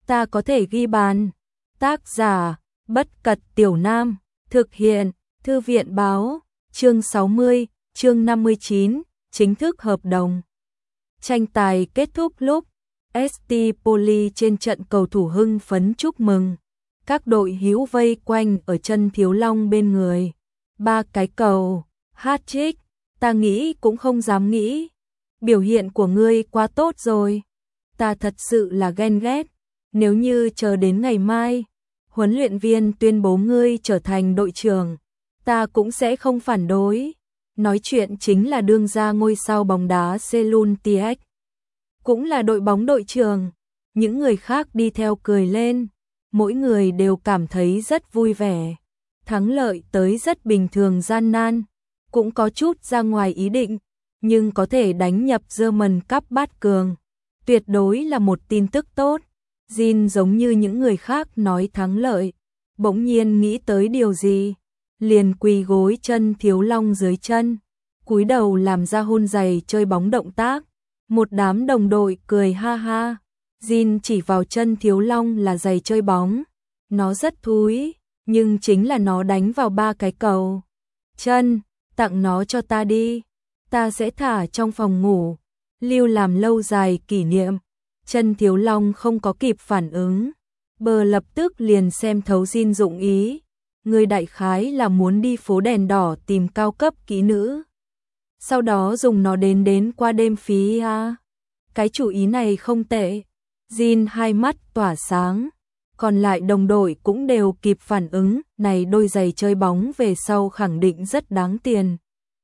ta có thể ghi bàn. Tác giả Bất Cật Tiểu Nam. Thực hiện Thư viện Báo. Chương 60, chương 59, chính thức hợp đồng. Tranh tài kết thúc lúc ST Poly trên trận cầu thủ hưng phấn chúc mừng. Các đội hữu vây quanh ở chân Thiếu Long bên người. 3 cái cầu, hat-trick, ta nghĩ cũng không dám nghĩ. Biểu hiện của ngươi quá tốt rồi. Ta thật sự là ghen ghét. Nếu như chờ đến ngày mai, huấn luyện viên tuyên bố ngươi trở thành đội trưởng, ta cũng sẽ không phản đối. Nói chuyện chính là đương gia ngôi sao bóng đá Selun TX. Cũng là đội bóng đội trưởng. Những người khác đi theo cười lên. Mỗi người đều cảm thấy rất vui vẻ. Thắng lợi tới rất bình thường gian nan. Cũng có chút ra ngoài ý định. Nhưng có thể đánh nhập German Cup bát cường. Tuyệt đối là một tin tức tốt. Jin giống như những người khác nói thắng lợi. Bỗng nhiên nghĩ tới điều gì. Liền quỳ gối chân Thiếu Long dưới chân. Cúi đầu làm ra hôn giày chơi bóng động tác. Một đám đồng đội cười ha ha. Jin chỉ vào chân Thiếu Long là giày chơi bóng. Nó rất thúi, nhưng chính là nó đánh vào 3 cái cầu. Chân, tặng nó cho ta đi. Ta sẽ thả trong phòng ngủ. Lưu làm lâu dài kỷ niệm. Chân Thiếu Long không có kịp phản ứng. Bờ lập tức liền xem thấu Jin dụng ý. Người đại khái là muốn đi phố đèn đỏ tìm cao cấp kỹ nữ. Sau đó dùng nó đến qua đêm phí à. Cái chủ ý này không tệ. Jin hai mắt tỏa sáng. Còn lại đồng đội cũng đều kịp phản ứng. Này đôi giày chơi bóng về sau khẳng định rất đáng tiền.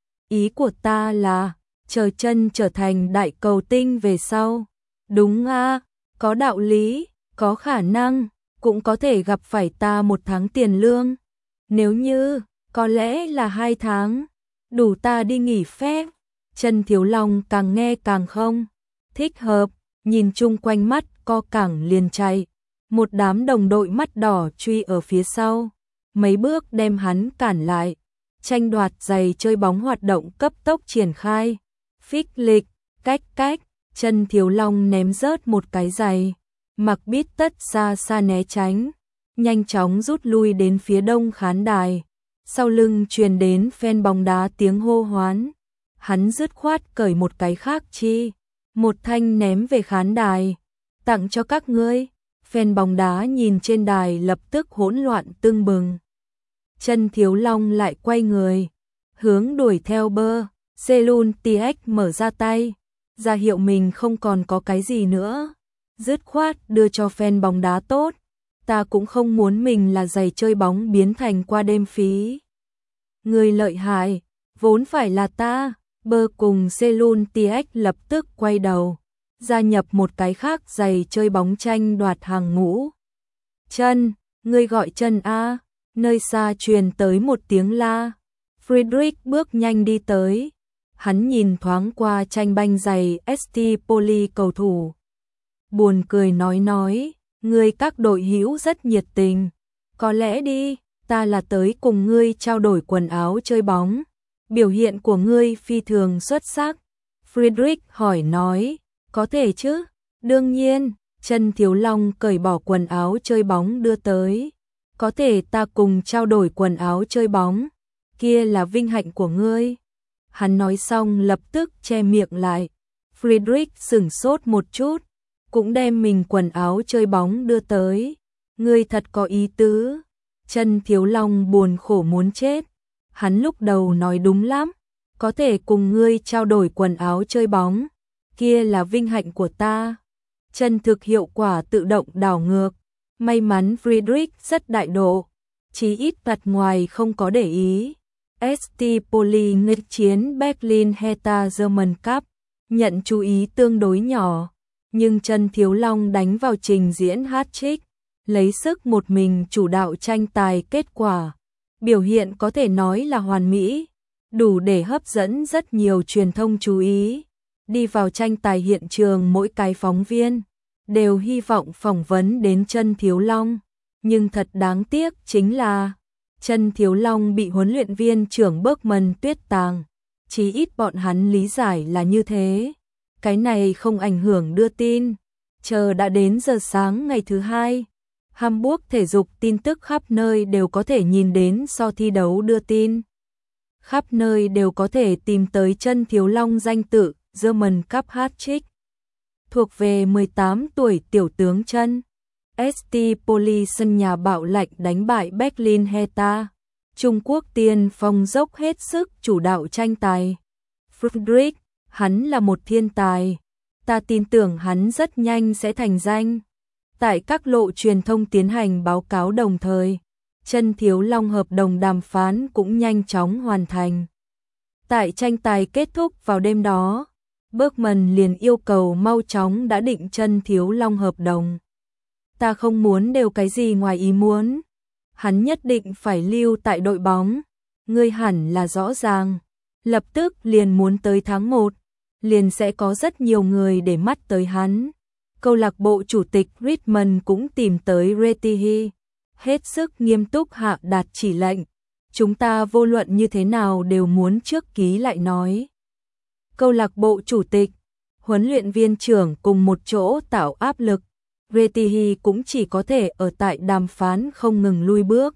Ý của ta là chờ chân trở thành đại cầu tinh về sau. Đúng à, có đạo lý, có khả năng, cũng có thể gặp phải ta 1 tháng tiền lương. Nếu như, có lẽ là 2 tháng, đủ ta đi nghỉ phép. Chân Thiếu Long càng nghe càng không thích hợp, nhìn chung quanh mắt co cẳng liền chạy. Một đám đồng đội mắt đỏ truy ở phía sau, mấy bước đem hắn cản lại. Tranh đoạt giày chơi bóng hoạt động cấp tốc triển khai. Phích lịch, cách, chân Thiếu Long ném rớt một cái giày. Mặc Bít Tất xa xa né tránh, nhanh chóng rút lui đến phía đông khán đài. Sau lưng truyền đến fan bóng đá tiếng hô hoán. Hắn dứt khoát cởi một cái khác chi. Một thanh ném về khán đài. Tặng cho các ngươi. Fan bóng đá nhìn trên đài lập tức hỗn loạn tưng bừng. Chân Thiếu Long lại quay người, hướng đuổi theo bơ. Selun TX mở ra tay, ra hiệu mình không còn có cái gì nữa. Dứt khoát đưa cho fan bóng đá tốt. Ta cũng không muốn mình là giày chơi bóng biến thành qua đêm phí. Người lợi hại, vốn phải là ta. Bơ cùng Selun TX lập tức quay đầu, gia nhập một cái khác giày chơi bóng tranh đoạt hàng ngũ. Chân, ngươi gọi chân a. Nơi xa truyền tới một tiếng la. Friedrich bước nhanh đi tới. Hắn nhìn thoáng qua tranh banh giày ST Poly cầu thủ. Buồn cười nói, ngươi các đội hữu rất nhiệt tình. Có lẽ đi, ta là tới cùng ngươi trao đổi quần áo chơi bóng. Biểu hiện của ngươi phi thường xuất sắc. Friedrich hỏi nói, có thể chứ? Đương nhiên, chân Thiếu Long cởi bỏ quần áo chơi bóng đưa tới. Có thể ta cùng trao đổi quần áo chơi bóng. Kia là vinh hạnh của ngươi. Hắn nói xong lập tức che miệng lại. Friedrich sửng sốt một chút, cũng đem mình quần áo chơi bóng đưa tới. Ngươi thật có ý tứ. Chân Thiếu Long buồn khổ muốn chết. Hắn lúc đầu nói đúng lắm. Có thể cùng ngươi trao đổi quần áo chơi bóng. Kia là vinh hạnh của ta. Chân thực hiệu quả tự động đảo ngược. May mắn Friedrich rất đại độ. Chí ít mặt ngoài không có để ý. ST Poly nghịch chiến Berlin Hertha German Cup. Nhận chú ý tương đối nhỏ. Nhưng chân Thiếu Long đánh vào trình diễn hat-trick. Lấy sức một mình chủ đạo tranh tài kết quả. Biểu hiện có thể nói là hoàn mỹ. Đủ để hấp dẫn rất nhiều truyền thông chú ý. Đi vào tranh tài hiện trường mỗi cái phóng viên đều hy vọng phỏng vấn đến chân Thiếu Long. Nhưng thật đáng tiếc chính là chân Thiếu Long bị huấn luyện viên trưởng Bergman tuyết tàng. Chí ít bọn hắn lý giải là như thế. Cái này không ảnh hưởng đưa tin. Chờ đã đến giờ sáng ngày thứ hai, Hamburg thể dục tin tức khắp nơi đều có thể nhìn đến so thi đấu đưa tin. Khắp nơi đều có thể tìm tới Chân Thiếu Long danh tự German Cup hat-trick. Thuộc về 18 tuổi tiểu tướng Chân. ST Poli sân nhà bạo lạnh đánh bại Berlin Hertha. Trung Quốc tiền phong dốc hết sức chủ đạo tranh tài. Friedrich, hắn là một thiên tài. Ta tin tưởng hắn rất nhanh sẽ thành danh. Tại các lộ truyền thông tiến hành báo cáo đồng thời, Chân Thiếu Long hợp đồng đàm phán cũng nhanh chóng hoàn thành. Tại tranh tài kết thúc vào đêm đó, Bergman liền yêu cầu mau chóng đã định Chân Thiếu Long hợp đồng. Ta không muốn đều cái gì ngoài ý muốn. Hắn nhất định phải lưu tại đội bóng. Ngươi hẳn là rõ ràng. Lập tức liền muốn tới tháng 1, liền sẽ có rất nhiều người để mắt tới hắn. Câu lạc bộ chủ tịch Riedman cũng tìm tới Retihi, hết sức nghiêm túc hạ đạt chỉ lệnh. Chúng ta vô luận như thế nào đều muốn trước ký lại nói. Câu lạc bộ chủ tịch, huấn luyện viên trưởng cùng một chỗ tạo áp lực. Retihi cũng chỉ có thể ở tại đàm phán không ngừng lui bước.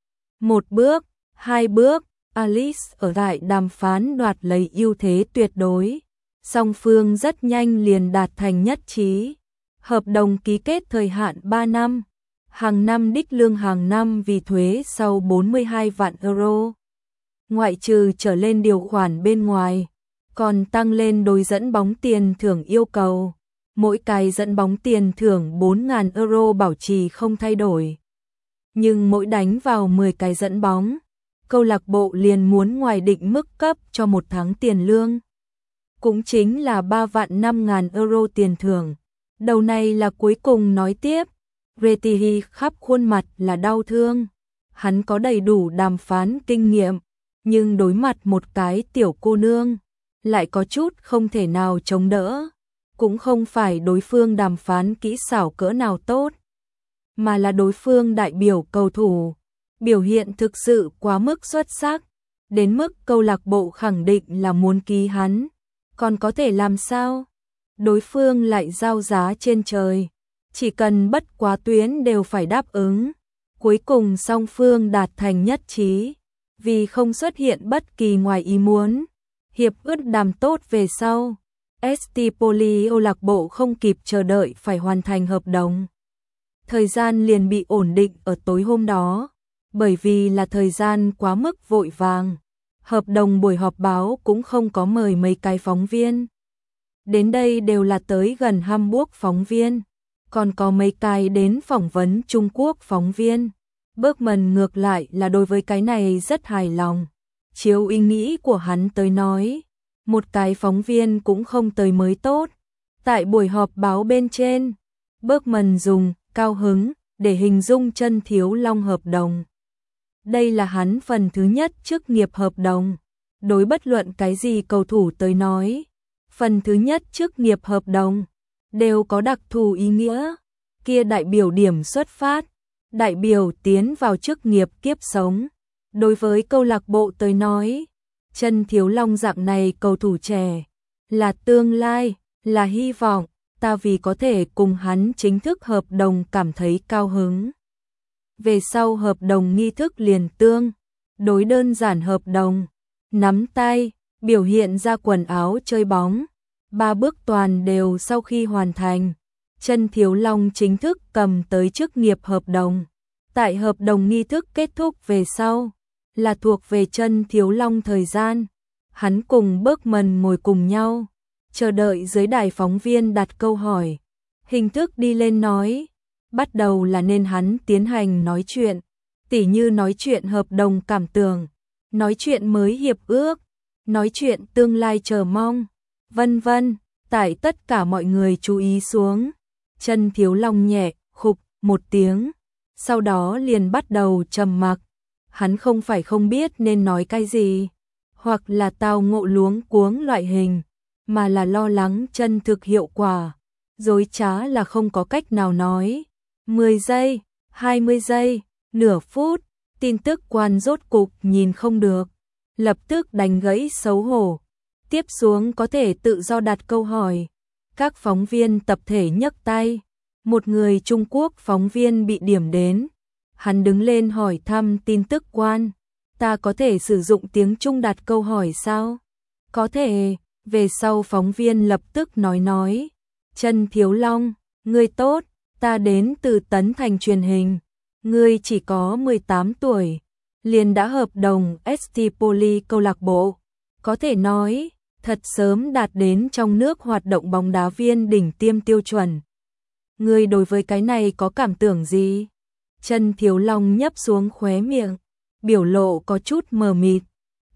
Một bước, hai bước, Alice ở tại đàm phán đoạt lấy ưu thế tuyệt đối. Song phương rất nhanh liền đạt thành nhất trí. Hợp đồng ký kết thời hạn 3 năm. Hàng năm đích lương hàng năm vì thuế sau 42 vạn euro. Ngoại trừ trở lên điều khoản bên ngoài, còn tăng lên đối dẫn bóng tiền thưởng yêu cầu. Mỗi cái dẫn bóng tiền thưởng 4.000 euro bảo trì không thay đổi. Nhưng mỗi đánh vào 10 cái dẫn bóng, câu lạc bộ liền muốn ngoài định mức cấp cho một tháng tiền lương. Cũng chính là 3 vạn 5.000 euro tiền thưởng. Đầu này là cuối cùng nói tiếp. Retihi khắp khuôn mặt là đau thương. Hắn có đầy đủ đàm phán kinh nghiệm, nhưng đối mặt một cái tiểu cô nương, lại có chút không thể nào chống đỡ. Cũng không phải đối phương đàm phán kỹ xảo cỡ nào tốt, mà là đối phương đại biểu cầu thủ. Biểu hiện thực sự quá mức xuất sắc, đến mức câu lạc bộ khẳng định là muốn ký hắn. Còn có thể làm sao? Đối phương lại giao giá trên trời. Chỉ cần bất quá tuyến đều phải đáp ứng. Cuối cùng song phương đạt thành nhất trí. Vì không xuất hiện bất kỳ ngoài ý muốn, hiệp ước đàm tốt về sau. ST Poli câu lạc bộ không kịp chờ đợi phải hoàn thành hợp đồng. Thời gian liền bị ổn định ở tối hôm đó. Bởi vì là thời gian quá mức vội vàng. Hợp đồng buổi họp báo cũng không có mời mấy cái phóng viên. Đến đây đều là tới gần Hamburg phóng viên. Còn có mấy cái đến phỏng vấn Trung Quốc phóng viên. Bergman ngược lại là đối với cái này rất hài lòng. Chiếu ý nghĩ của hắn tới nói, một cái phóng viên cũng không tới mới tốt. Tại buổi họp báo bên trên, Bergman dùng cao hứng để hình dung Chân Thiếu Long hợp đồng. Đây là hắn phần thứ nhất chức nghiệp hợp đồng. Đối bất luận cái gì cầu thủ tới nói, phần thứ nhất chức nghiệp hợp đồng đều có đặc thù ý nghĩa. Kia đại biểu điểm xuất phát, đại biểu tiến vào chức nghiệp kiếp sống. Đối với câu lạc bộ tới nói, Chân Thiếu Long dạng này cầu thủ trẻ là tương lai, là hy vọng. Ta vì có thể cùng hắn chính thức hợp đồng cảm thấy cao hứng. Về sau hợp đồng nghi thức liền tương đối đơn giản, hợp đồng nắm tay, biểu hiện ra quần áo chơi bóng. 3 bước toàn đều sau khi hoàn thành, Chân Thiếu Long chính thức cầm tới chức nghiệp hợp đồng. Tại hợp đồng nghi thức kết thúc về sau, là thuộc về Chân Thiếu Long thời gian. Hắn cùng Bergman ngồi cùng nhau, chờ đợi dưới đài phóng viên đặt câu hỏi. Hình thức đi lên nói, bắt đầu là nên hắn tiến hành nói chuyện, tỉ như nói chuyện hợp đồng cảm tưởng, nói chuyện mới hiệp ước, nói chuyện tương lai chờ mong, vân vân. Tại tất cả mọi người chú ý xuống, Chân Thiếu Long nhẹ khục một tiếng, sau đó liền bắt đầu trầm mặc. Hắn không phải không biết nên nói cái gì, hoặc là tao ngộ luống cuống loại hình, mà là lo lắng chân thực hiệu quả. Dối trá là không có cách nào nói. 10 giây, 20 giây, nửa phút, tin tức quan rốt cục nhìn không được, lập tức đánh gãy xấu hổ. Tiếp xuống có thể tự do đặt câu hỏi. Các phóng viên tập thể nhấc tay. Một người Trung Quốc phóng viên bị điểm đến. Hắn đứng lên hỏi thăm tin tức quan. Ta có thể sử dụng tiếng Trung đặt câu hỏi sao? Có thể. Về sau phóng viên lập tức nói. Trần Thiếu Long, ngươi tốt, ta đến từ Tấn Thành truyền hình. Ngươi chỉ có 18 tuổi, liền đã hợp đồng ST Poly câu lạc bộ. Có thể nói, thật sớm đạt đến trong nước hoạt động bóng đá viên đỉnh tiêm tiêu chuẩn. Ngươi đối với cái này có cảm tưởng gì? Trần Thiếu Long nhấp xuống khóe miệng, biểu lộ có chút mờ mịt.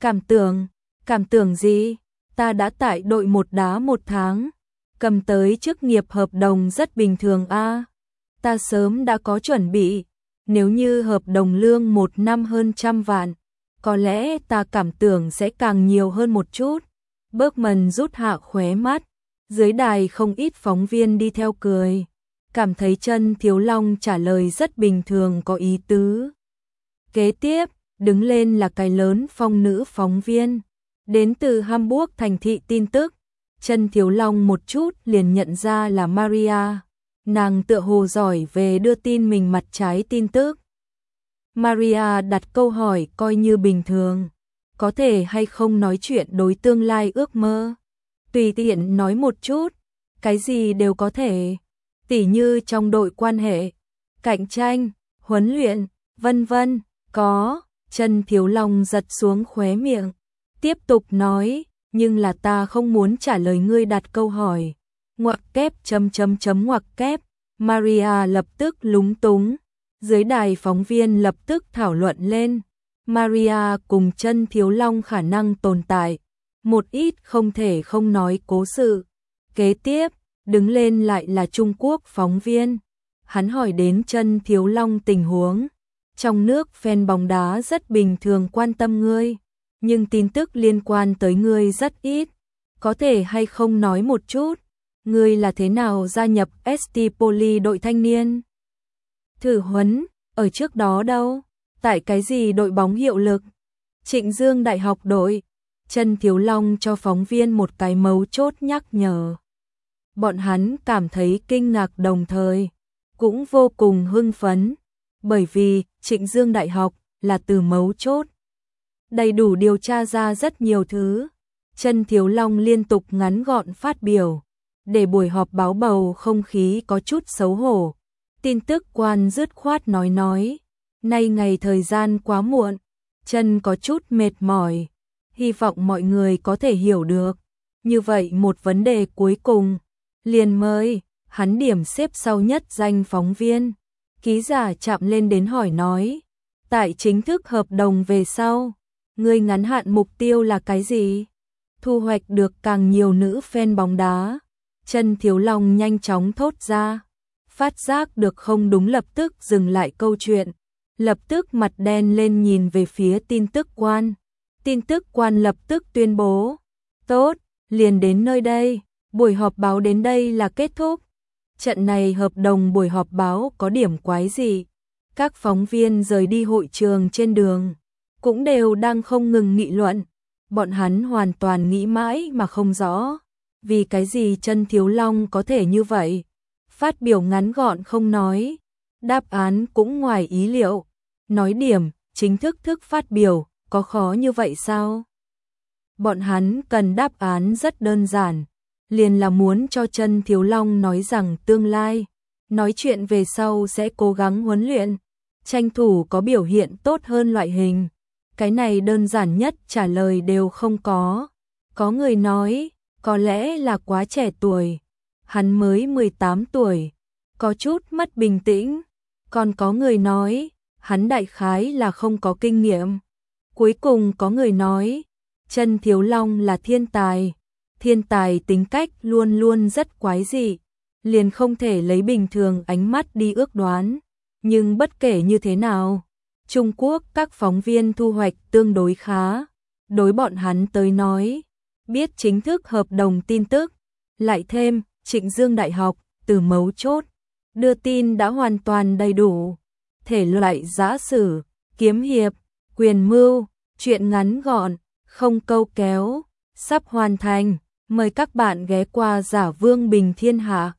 Cảm tưởng gì? Ta đã tại đội một đá 1 tháng, cầm tới chức nghiệp hợp đồng rất bình thường a. Ta sớm đã có chuẩn bị, nếu như hợp đồng lương 1 năm hơn 100 vạn, có lẽ ta cảm tưởng sẽ càng nhiều hơn một chút. Bergman rút hạ khóe mắt, dưới đài không ít phóng viên đi theo cười, cảm thấy Trần Thiếu Long trả lời rất bình thường có ý tứ. Kế tiếp, đứng lên là cái lớn phong nữ phóng viên, đến từ Hamburg thành thị tin tức. Trần Thiếu Long một chút liền nhận ra là Maria, nàng tựa hồ giỏi về đưa tin mình mặt trái tin tức. Maria đặt câu hỏi coi như bình thường, có thể hay không nói chuyện đối tương lai ước mơ. Tùy tiện nói một chút, cái gì đều có thể, tỉ như trong đội quan hệ, cạnh tranh, huấn luyện, vân vân. Có. Trần Thiếu Long giật xuống khóe miệng, tiếp tục nói, nhưng là ta không muốn trả lời ngươi đặt câu hỏi. Ngoặc kép ngoặc kép. Maria lập tức lúng túng. Dưới đài phóng viên lập tức thảo luận lên. Maria cùng Trần Thiếu Long khả năng tồn tại một ít không thể không nói cố sự. Kế tiếp, đứng lên lại là Trung Quốc phóng viên. Hắn hỏi đến Trần Thiếu Long tình huống. Trong nước fan bóng đá rất bình thường quan tâm ngươi, nhưng tin tức liên quan tới ngươi rất ít. Có thể hay không nói một chút, ngươi là thế nào gia nhập ST Poly đội thanh niên? Thử huấn, ở trước đó đâu? Tại cái gì đội bóng hiệu lực? Trịnh Dương Đại học đội. Trần Thiếu Long cho phóng viên một cái mấu chốt nhắc nhở. Bọn hắn cảm thấy kinh ngạc đồng thời, cũng vô cùng hưng phấn, bởi vì Trịnh Dương Đại học là từ mấu chốt. Đầy đủ điều tra ra rất nhiều thứ. Trần Thiếu Long liên tục ngắn gọn phát biểu, để buổi họp báo bầu không khí có chút xấu hổ. Tin tức quan dứt khoát nói, nay ngày thời gian quá muộn, Trần có chút mệt mỏi, hy vọng mọi người có thể hiểu được. Như vậy một vấn đề cuối cùng, liền mời, hắn điểm xếp sau nhất danh phóng viên. Ký giả chạm lên đến hỏi nói, tại chính thức hợp đồng về sau, ngươi ngắn hạn mục tiêu là cái gì? Thu hoạch được càng nhiều nữ fan bóng đá. Trần Thiếu Long nhanh chóng thốt ra, phát giác được không đúng lập tức dừng lại câu chuyện, lập tức mặt đen lên nhìn về phía tin tức quan. Tin tức quan lập tức tuyên bố, tốt, liền đến nơi đây, buổi họp báo đến đây là kết thúc. Trận này hợp đồng buổi họp báo có điểm quái gì? Các phóng viên rời đi hội trường trên đường, cũng đều đang không ngừng nghị luận. Bọn hắn hoàn toàn nghĩ mãi mà không rõ, vì cái gì Trần Thiếu Long có thể như vậy? Phát biểu ngắn gọn không nói, đáp án cũng ngoài ý liệu. Nói điểm, chính thức phát biểu, có khó như vậy sao? Bọn hắn cần đáp án rất đơn giản, liền là muốn cho Trần Thiếu Long nói rằng tương lai, nói chuyện về sau sẽ cố gắng huấn luyện, tranh thủ có biểu hiện tốt hơn loại hình. Cái này đơn giản nhất trả lời đều không có. Có người nói, có lẽ là quá trẻ tuổi, hắn mới 18 tuổi, có chút mất bình tĩnh. Còn có người nói, hắn đại khái là không có kinh nghiệm. Cuối cùng có người nói, Trần Thiếu Long là thiên tài tính cách luôn luôn rất quái dị, liền không thể lấy bình thường ánh mắt đi ước đoán. Nhưng bất kể như thế nào, Trung Quốc các phóng viên thu hoạch tương đối khá. Đối bọn hắn tới nói, biết chính thức hợp đồng tin tức, lại thêm Trịnh Dương Đại học từ mấu chốt, đưa tin đã hoàn toàn đầy đủ. Thể loại giã sử, kiếm hiệp, quyền mưu, truyện ngắn gọn, không câu kéo, sắp hoàn thành. Mời các bạn ghé qua Giả Vương Bình Thiên Hạ.